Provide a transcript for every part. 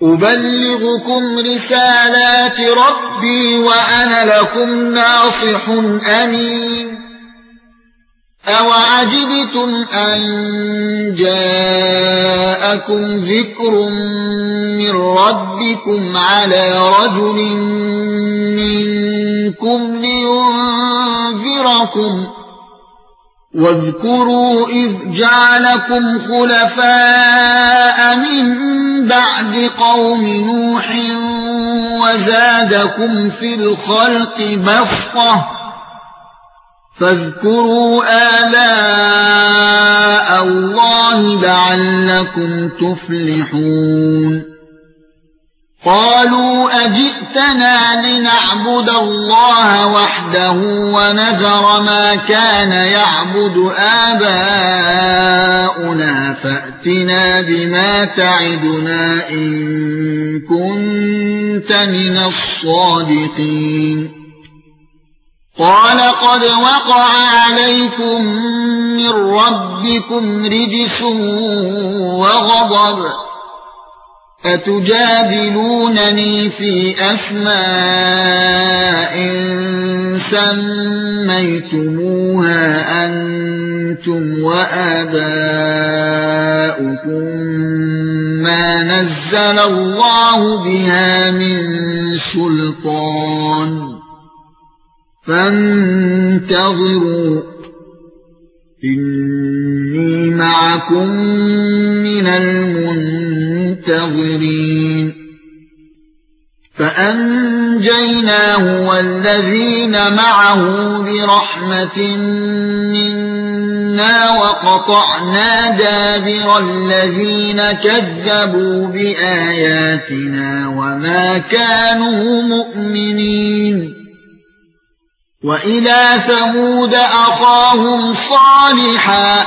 أبلغكم رسالات ربي وأنا لكم ناصح أمين أوعجبتم أن جاءكم ذكر من ربكم على رجل منكم لينذركم واذكروا إذ جعلكم خلفاء من بعد قوم نوح وزادكم في الخلق بسطة فاذكروا آلاء الله لعلكم تفلحون قالوا أجئتنا لنعبد الله وحده ونذر ما كان يعبد آباؤنا فأتنا بما تعدنا إن كنت من الصادقين قال قد وقع عليكم من ربكم رجس وغضب أتجادلونني في أسماء سميتموها أنتم وآباؤكم ما نزل الله بها من سلطان فانتظروا إني معكم من المنتظرين فأنجيناه والذين معه برحمة منا وقطعنا دابر الذين كذبوا بآياتنا وما كانوا مؤمنين وإلى ثمود أخاهم صالحا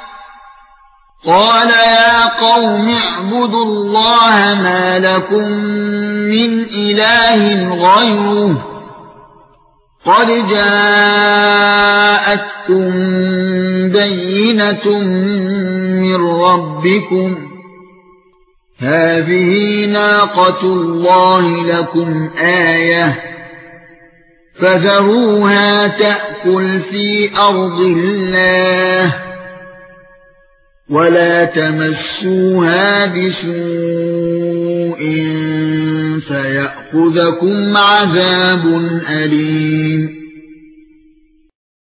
قال يا قوم اعبدوا الله ما لكم من إله غيره قد جاءتكم بينة من ربكم هذه ناقة الله لكم آية فذروها تأكل في أرض الله ولا تمسوها بسوء فيأخذكم عذاب أليم